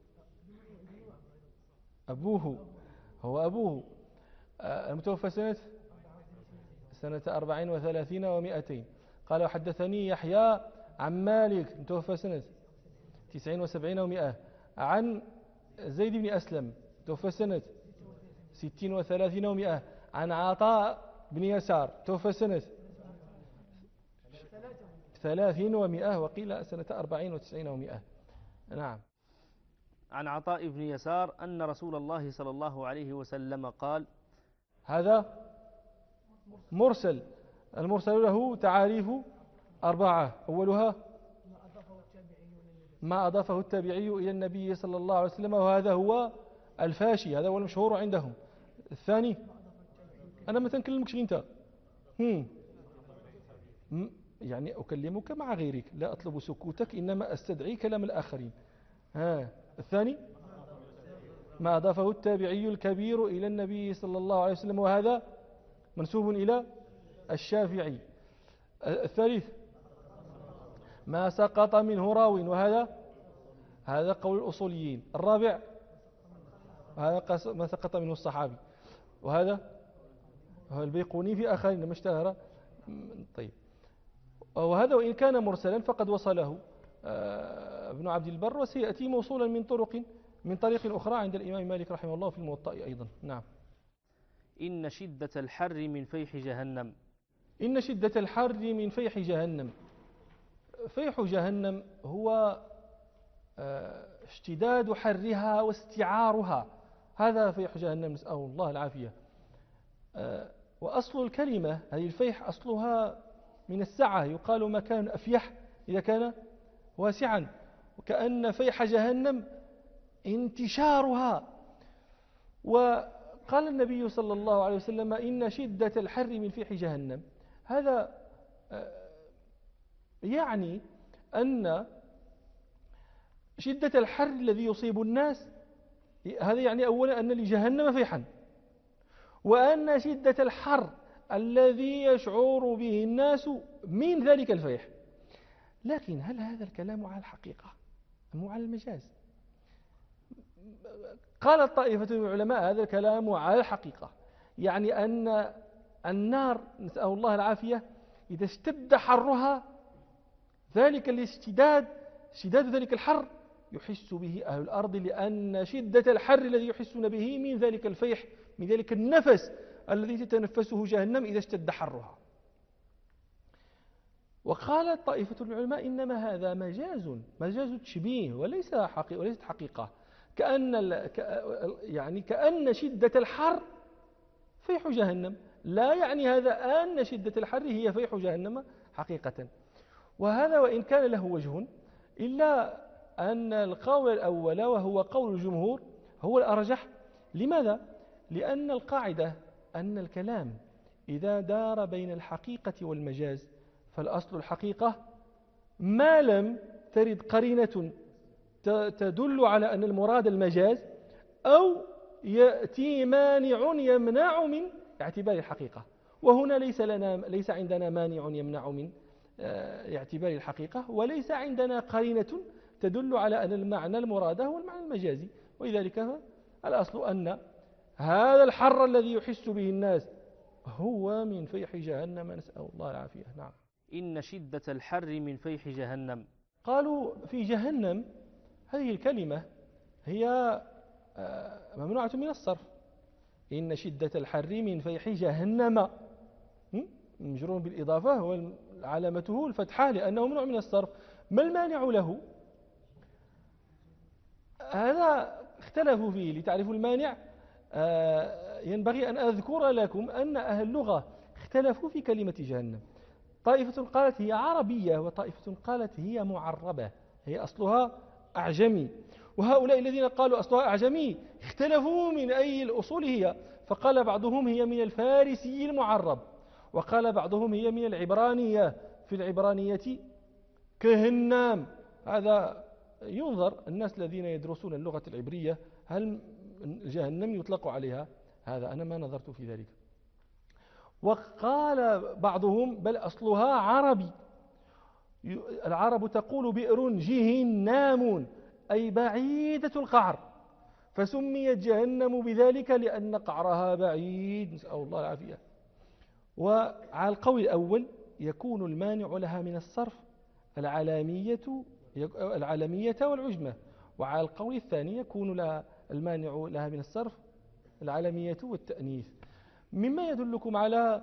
أبوه. هو أبوه. المتوفى سنة 34 و200. قال: وحدثني يحيى عن مالك، متوفى سنة 79 و100، عن زيد بن أسلم، متوفى سنة 60 و30 و100، عن عطاء بن يسار، توفى سنة 30 و100، وقيل سنة 40 و90 و100. نعم. عن عطاء بن يسار أن رسول الله صلى الله عليه وسلم قال. هذا مرسل. المرسل له تعاريف 4: أولها ما أضافه التابعي إلى النبي صلى الله عليه وسلم، وهذا هو الفاشي، هذا هو المشهور عندهم. الثاني، أنا ما تنكلمكش أنت، يعني أكلمك مع غيرك، لا أطلب سكوتك، إنما أستدعي كلام الآخرين. الثاني ما أضافه التابعي الكبير إلى النبي صلى الله عليه وسلم، وهذا منسوب إلى الشافعي. الثالث ما سقط منه راو، هذا قول الأصوليين. الرابع هذا ما سقط منه الصحابي، وهذا هو البيقوني في آخرين ما اشتهر. طيب، وهذا وإن كان مرسلا فقد وصله ابن عبد البر، وسيأتي موصولا من طريق أخرى عند الإمام مالك رحمه الله في الموطأ أيضا. نعم. إن شدة الحر من فيح جهنم. إن شدة الحر من فيح جهنم. فيح جهنم هو اشتداد حرها واستعارها، هذا فيح جهنم، نسأل الله العافية. وأصل الكلمة هذه الفيح أصلها من السعة، يقال مكان أفيح إذا كان واسعا، وكأن فيح جهنم انتشارها. وقال النبي صلى الله عليه وسلم: إن شدة الحر من فيح جهنم. هذا يعني أن شدة الحر الذي يصيب الناس، هذا يعني أولا أن لجهنم فيحا، وأن شدة الحر الذي يشعر به الناس من ذلك الفيح. لكن هل هذا الكلام على الحقيقة أم على المجاز؟ قال طائفة من العلماء هذا الكلام على الحقيقة، يعني أن النار، نسأل الله العافية، إذا اشتد حرها، ذلك الاشتداد، اشتداد ذلك الحر يحس به أهل الأرض، لأن شدة الحر الذي يحسون به من ذلك الفيح، من ذلك النفس الذي تتنفسه جهنم إذا اشتد حرها. وقال طائفة العلماء: إنما هذا مجاز تشبيه وليست حقيقة، كأن شدة الحر فيح جهنم، لا يعني هذا أن شدة الحر هي فيح جهنم حقيقة. وهذا وإن كان له وجه، إلا أن القول الأول وهو قول الجمهور هو الأرجح. لماذا؟ لأن القاعدة أن الكلام إذا دار بين الحقيقة والمجاز فالأصل الحقيقة، ما لم ترد قرينة تدل على أن المراد المجاز، أو يأتي مانع يمنع من اعتبار الحقيقة. وهنا ليس عندنا مانع يمنع من اعتبار الحقيقة، وليس عندنا قرينة تدل على أن المعنى المراد هو المعنى المجازي. ولذلك الأصل أن هذا الحر الذي يحس به الناس هو من فيح جهنم، نسأل الله العافية. نعم. إن شدة الحر من فيح جهنم. قالوا في جهنم، هذه الكلمة هي ممنوعة من الصرف. إن شدة الحر من فيح جهنم، مجرور بالإضافة وعلامته الفتحة لأنه ممنوع من الصرف. ما المانع له؟ هذا اختلفوا فيه. لتعرفوا المانع ينبغي أن أذكر لكم أن أهل اللغة اختلفوا في كلمة جهنم. طائفة قالت هي عربية، وطائفة قالت هي معربة، هي أصلها أعجمي. وهؤلاء الذين قالوا أصلها أعجمي اختلفوا من أي الأصول هي، فقال بعضهم هي من الفارسي المعرب، وقال بعضهم هي من العبرانية، في العبرانية كهنام. هذا ينظر الناس الذين يدرسون اللغة العبرية هل جهنم يطلق عليها، هذا أنا ما نظرت في ذلك. وقال بعضهم بل أصلها عربي، العرب تقول بئر جهنام أي بعيدة القعر، فسميت جهنم بذلك لأن قعرها بعيد، نسأل الله العافية. وعلى القول الأول يكون المانع لها من الصرف العلامية والعجمة، وعلى القول الثاني يكون المانع لها من الصرف العلمية والتأنيث. مما يدلكم على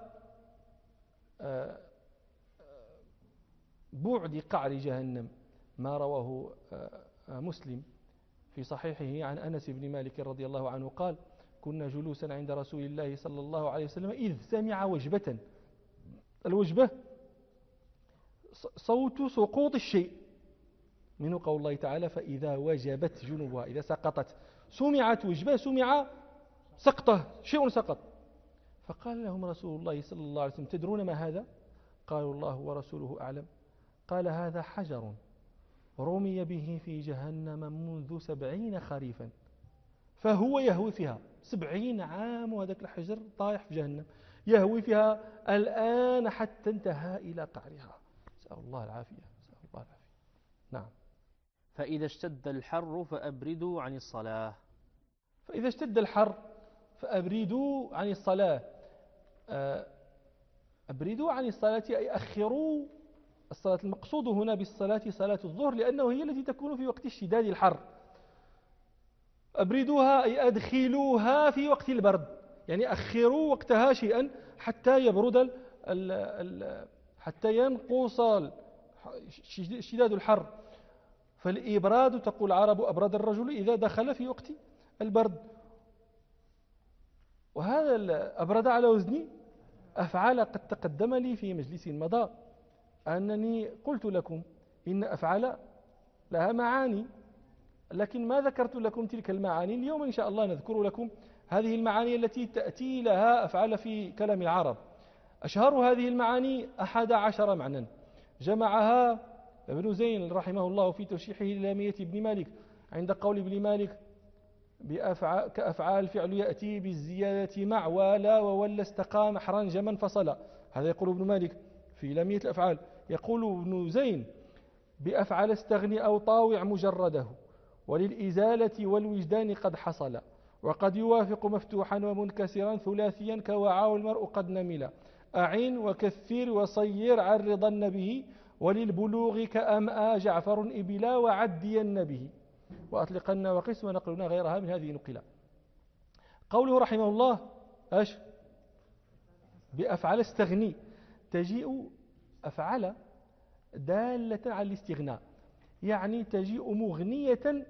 بعد قعر جهنم ما رواه مسلم في صحيحه عن أنس بن مالك رضي الله عنه قال: كنا جلوسا عند رسول الله صلى الله عليه وسلم إذ سمع وجبة. الوجبة صوت سقوط الشيء، منه قول الله تعالى: فإذا وجبت جنوبها، إذا سقطت. سمعت وجبة، سمع سقطة، شيء سقط. فقال لهم رسول الله صلى الله عليه وسلم: تدرون ما هذا؟ قالوا: الله ورسوله أعلم. قال: هذا حجر رمي به في جهنم منذ 70 خريفا، فهو يهوي فيها 70 عام، وهذاك الحجر طايح في جهنم يهوي فيها الآن حتى انتهى إلى قعرها. نسأل الله العافية، نسأل الله العافية. نعم. فإذا اشتد الحر فأبردوا عن الصلاة. فإذا اشتد الحر فأبردوا عن الصلاة. أبردوا عن الصلاة أي أخروا الصلاة. المقصود هنا بالصلاة صلاة الظهر، لأنه هي التي تكون في وقت اشتداد الحر. أبردوها أي أدخلوها في وقت البرد، يعني أخروا وقتها شيئا حتى يبرد حتى ينقص اشتداد الحر. فالإبراد تقول العرب أبرد الرجل إذا دخل في وقت البرد. وهذا أبرد على وزن أفعال. قد تقدم لي في مجلس مضى أنني قلت لكم إن أفعال لها معاني، لكن ما ذكرت لكم تلك المعاني. اليوم إن شاء الله نذكر لكم هذه المعاني التي تأتي لها أفعال في كلام العرب. أشهر هذه المعاني 11 معنى جمعها ابن زين رحمه الله في ترشيحه للامية ابن مالك، عند قول ابن مالك: كأفعال فعل يأتي بالزيادة مع ولا وولى استقام حرنجما فصلا. هذا يقول ابن مالك في لامية الأفعال. يقول ابن زين: بأفعل استغني أو طاوع مجرده، وللإزالة والوجدان قد حصل، وقد يوافق مفتوحا ومنكسرا ثلاثيا كوعى والمرء قد نمل، أعين وكثير وصير عرضن به، وللبلوغ كأمأ جعفر إبلا وعدين به، وأطلقن وقس ونقلنا غيرها من هذه نقلا. قوله رحمه الله أش بأفعل استغني، تجيء أفعل دالة على الاستغناء، يعني تجيء مغنية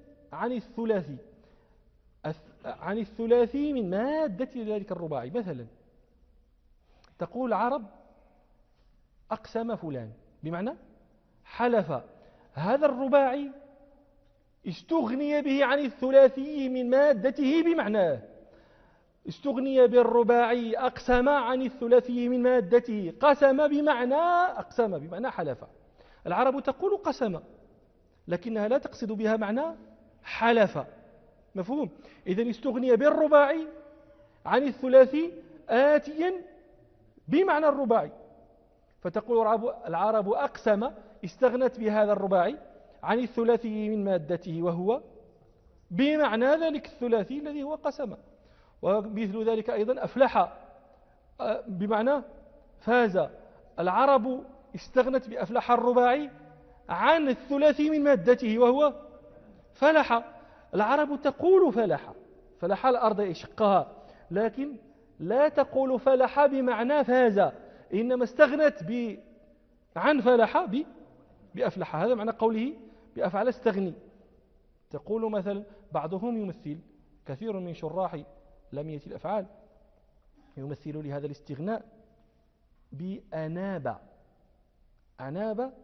عن الثلاثي من مادة ذلك الرباعي. مثلا تقول العرب: أقسم فلان، بمعنى حلف. هذا الرباعي استغني به عن الثلاثي من مادته بمعناه. استغني بالرباعي أقسم عن الثلاثي من مادته. قسم بمعنى أقسم، بمعنى حلف. العرب تقول قسم، لكنها لا تقصد بها معنى حلف. مفهوم؟ إذن استغني بالرباعي عن الثلاثي آتيا بمعنى الرباعي. فتقول العرب أقسم، استغنت بهذا الرباعي عن الثلاثي من مادته، وهو بمعنى ذلك الثلاثي الذي هو قسم. ومثل ذلك أيضا أفلح، بمعنى فاز. العرب استغنت بأفلح الرباعي عن الثلاثي من مادته، وهو فلح. العرب تقول فلح، فلح الأرض شقها، لكن لا تقول فلح بمعنى فاز، إنما استغنت عن فلح بأفلح. هذا معنى قوله بأفعل استغني. تقول مثلا بعضهم يمثل، كثير من شراح لمية الأفعال يمثل لهذا الاستغناء بأناب. أناب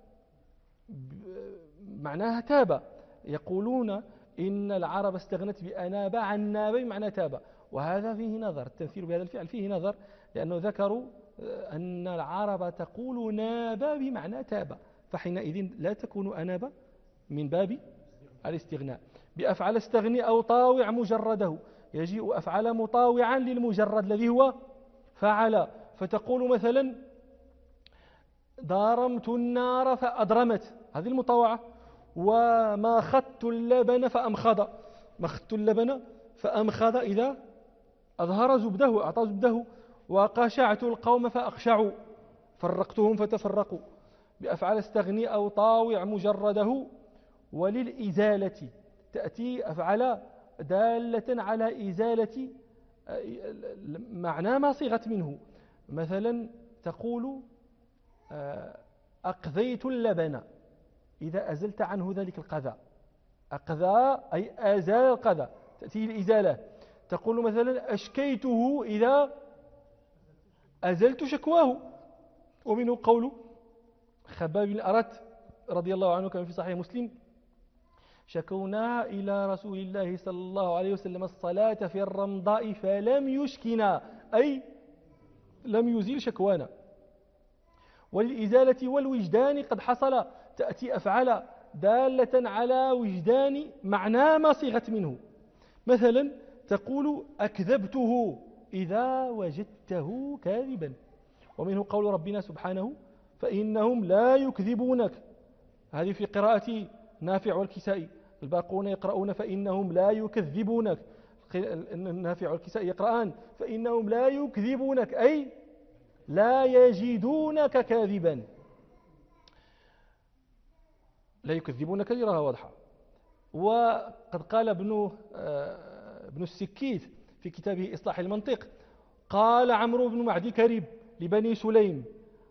معناها تاب، يقولون إن العرب استغنت بأناب عن ناب بمعنى تاب، وهذا فيه نظر. التمثيل بهذا الفعل فيه نظر، لأنه ذكروا أن العرب تقول ناب بمعنى تاب، فحينئذ لا تكون أناب من باب الاستغناء. بأفعل استغني أو طاوع مجرده، يجيء أفعل مطاوعا للمجرد الذي هو فعل، فتقول مثلا ضارمت النار فأضرمت، هذه المطاوعة. وما خدت اللبن فأمخض، ما خدت اللبن فأمخض إذا أظهر زبده، أعطى زبده. وقشعت القوم فأقشعوا، فرقتهم فتفرقوا. بأفعل استغني أو طاوع مجرده. وللإزالة تأتي أفعل دالة على إزالة معنى ما صيغت منه. مثلا تقول أقذيت اللبن إذا أزلت عنه ذلك القذى. أقذى أي أزال القذى، تأتي الإزالة. تقول مثلا أشكيته إذا أزلت شكواه. ومنه قول خباب بن الأرت رضي الله عنه كما في صحيح مسلم: شكونا إلى رسول الله صلى الله عليه وسلم الصلاة في الرمضاء فلم يشكنا، أي لم يزيل شكوانا. وللإزالة والوجدان قد حصل، تأتي أفعل دالة على وجدان معنى ما صيغت منه. مثلا تقول أكذبته إذا وجدته كاذبا. ومنه قول ربنا سبحانه: فإنهم لا يكذبونك، هذه في قراءة نافع والكسائي. الباقون يقرؤون فإنهم لا يكذبونك، النافع والكسائي يقرآن فإنهم لا يكذبونك، أي لا يجدونك كاذبا. لا يكذبونك يراها واضحة. وقد قال ابن السكيت في كتابه إصلاح المنطق، قال عمرو بن معدي كريب لبني سليم: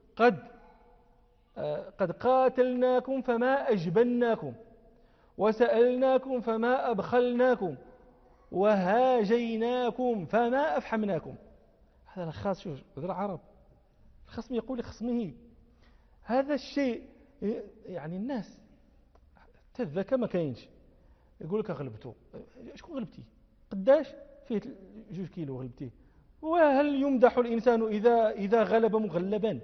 قد قاتلناكم فما أجبناكم، وسألناكم فما أبخلناكم، وهاجيناكم فما أفحمناكم. هذا الخاص، شوف هذا العرب الخصم يقول لخصمه هذا الشيء. يعني الناس تذكى ما كاينش، يقول لك غلبته. شكون غلبتي؟ قداش؟ فيه 2 كيلو غلبتيه. وهل يمدح الإنسان إذا غلب مغلبا؟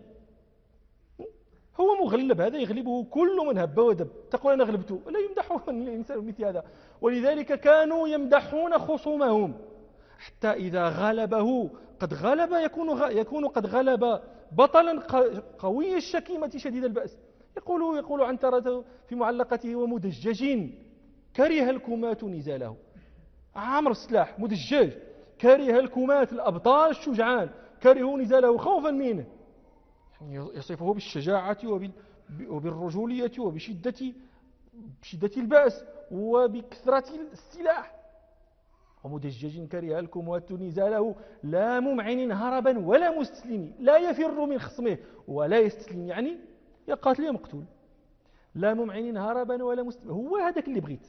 هو مغلب، هذا يغلبه كل من هب ودب. تقول أنا غلبته، لا يمدح الإنسان مثل هذا. ولذلك كانوا يمدحون خصومهم، حتى إذا غلبه قد غلب يكون قد غلب بطلا قوي الشكيمة شديد البأس. يقول عنترة في معلقته: ومدجج كره الكمات نزاله. عامر السلاح مدجج، كره الكمات الأبطال الشجعان، كرهوا نزاله خوفا منه. يصفه بالشجاعة وبالرجولية وبشدة البأس وبكثرة السلاح. ومدجج كره الكمات نزاله، لا ممعن هربا ولا مستسلم، لا يفر من خصمه ولا يستسلم، يعني يا قاتل يا مقتول. لا ممعن هربا ولا مستسلم، هو هذاك اللي بغيت.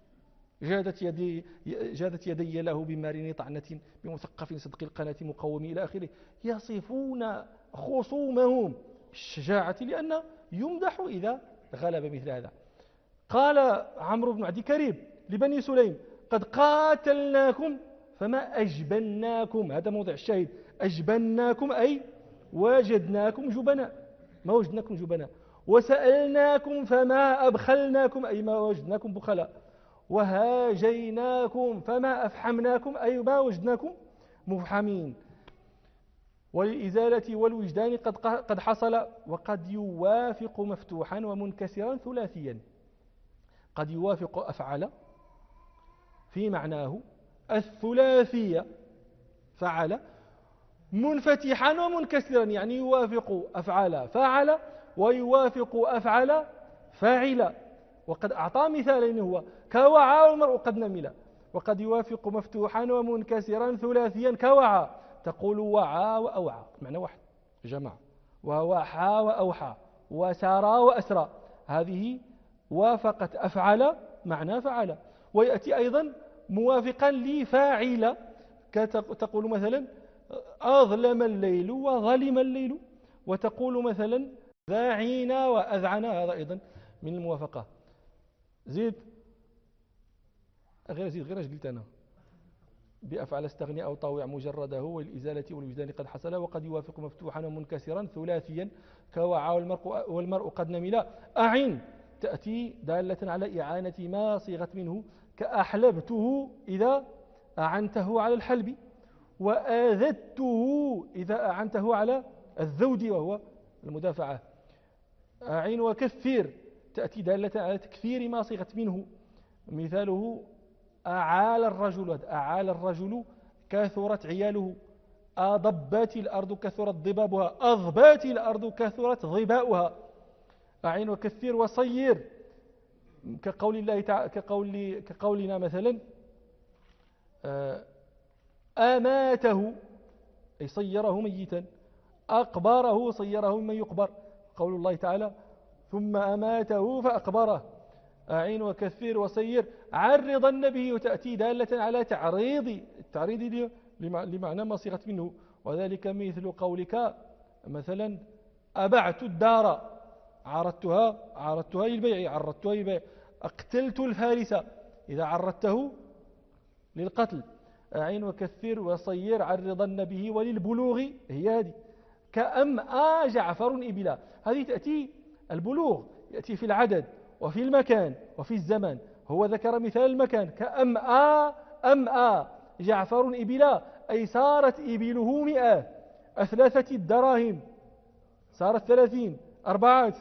جادت يدي له بمارن طعنة، بمثقف صدق القناة مقوم إلى آخره. يصفون خصومهم بالشجاعة لأن يمدح إذا غلب مثل هذا. قال عمرو بن عدي كريب لبني سليم: قد قاتلناكم فما أجبناكم. هذا موضع الشاهد، أجبناكم أي وجدناكم جبناء، ما وجدناكم جبناء. وسألناكم فما أبخلناكم أي ما وجدناكم بخلاء. وهاجيناكم فما أفحمناكم أي ما وجدناكم مفحمين. وللإزالة والوجدان قد حصل. وقد يوافق مفتوحا ومنكسرا ثلاثيا. قد يوافق أفعل في معناه الثلاثية فعل، منفتحا ومنكسرا، يعني يوافق أفعل فعل ويوافق أفعل فاعل. وقد أعطى مثالين، هو كوعى والمرء قد نمل. وقد يوافق مفتوحا ومنكسرا ثلاثيا كوعى، تقول وعى وأوعى معنى واحد جمع، ووحى وأوحى، وسارى وأسرى، هذه وافقت أفعل معنى فعل. ويأتي أيضا موافقا لفاعل، تقول مثلا أظلم الليل وظلم الليل، وتقول مثلا ذاعينا وأذعنا، هذا أيضا من الموافقة. زيد غير ايش قلت أنا؟ بأفعل استغني أو طاوع مجرده والإزالة والوجدان قد حصل، وقد يوافق مفتوحا ومنكسرا ثلاثيا كوعى والمرء قد نملا. أعن تأتي دالة على إعانة ما صيغت منه، كأحلبته إذا أعنته على الحلب، وآذته إذا أعنته على الذود وهو المدافعة. أعين وكثير تأتي دالة على تكثير ما صيغت منه، مثاله أعال الرجل كثرت عياله، أضبت الأرض كثرت ضبابها، أضبات الأرض كثرت ضباؤها. أعين وكثير وصير كقول الله كقولنا مثلا أماته أي صيره ميتا، أقبره صيره ممن يقبر، قول الله تعالى ثم أماته فأقبره. أعين وكثير وصير عرض النبي تأتي دالة على التعريض لمعنى ما صيغت منه، وذلك مثل قولك مثلا أبعت الدار، عرضتها للبيع، عرضتها للبيع. أقتلت الفارس إذا عرضته للقتل. أعين وكثير وصير عرضن به وللبلوغ، هي هذه كأم جعفر إبلا، هذه تأتي البلوغ يأتي في العدد وفي المكان وفي الزمان. هو ذكر مثال المكان كأم جعفر إبلا، أي صارت إبله 100، أثلثت الدراهم صارت 30 4.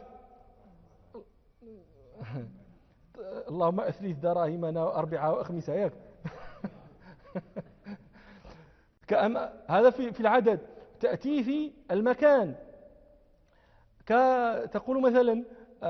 اللهم أثلث دراهمنا 4 وأخمسة ياك. هذا في العدد. تأتي في المكان تقول مثلا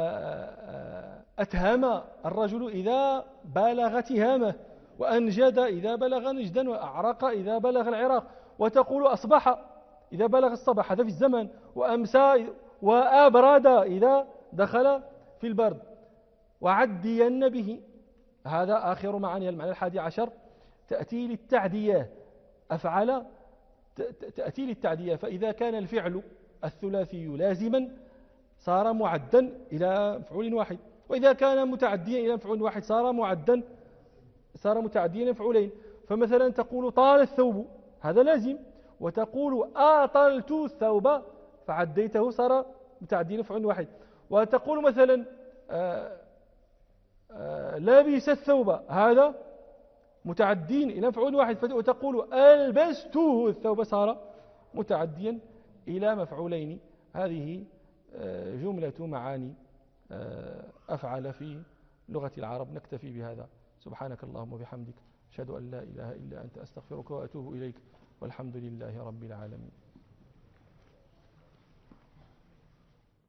أتهم الرجل إذا بالغ تهامه، وأنجد إذا بلغ نجدا، وأعرق إذا بلغ العراق، وتقول أصبح إذا بلغ الصباح، هذا في الزمن، وأمسى وأبرد إذا دخل في البرد. وعدين به، هذا آخر معاني المعنى 11، تأتي للتعدية، أفعل تأتي للتعدية، فإذا كان الفعل الثلاثي لازما صار معدا إلى مفعول واحد، وإذا كان متعديا إلى مفعول واحد صار متعديا إلى مفعولين. فمثلا تقول طال الثوب، هذا لازم، وتقول أطلت الثوب فعديته صار متعديا إلى مفعول واحد. وتقول مثلا لابس الثوب، هذا متعدين إلى مفعول واحد، وتقول ألبسته الثوب صار متعديا إلى مفعولين. هذه جملة معاني أفعل في لغة العرب. نكتفي بهذا. سبحانك اللهم وبحمدك، أشهد أن لا إله إلا أنت، أستغفرك وأتوب إليك، والحمد لله رب العالمين.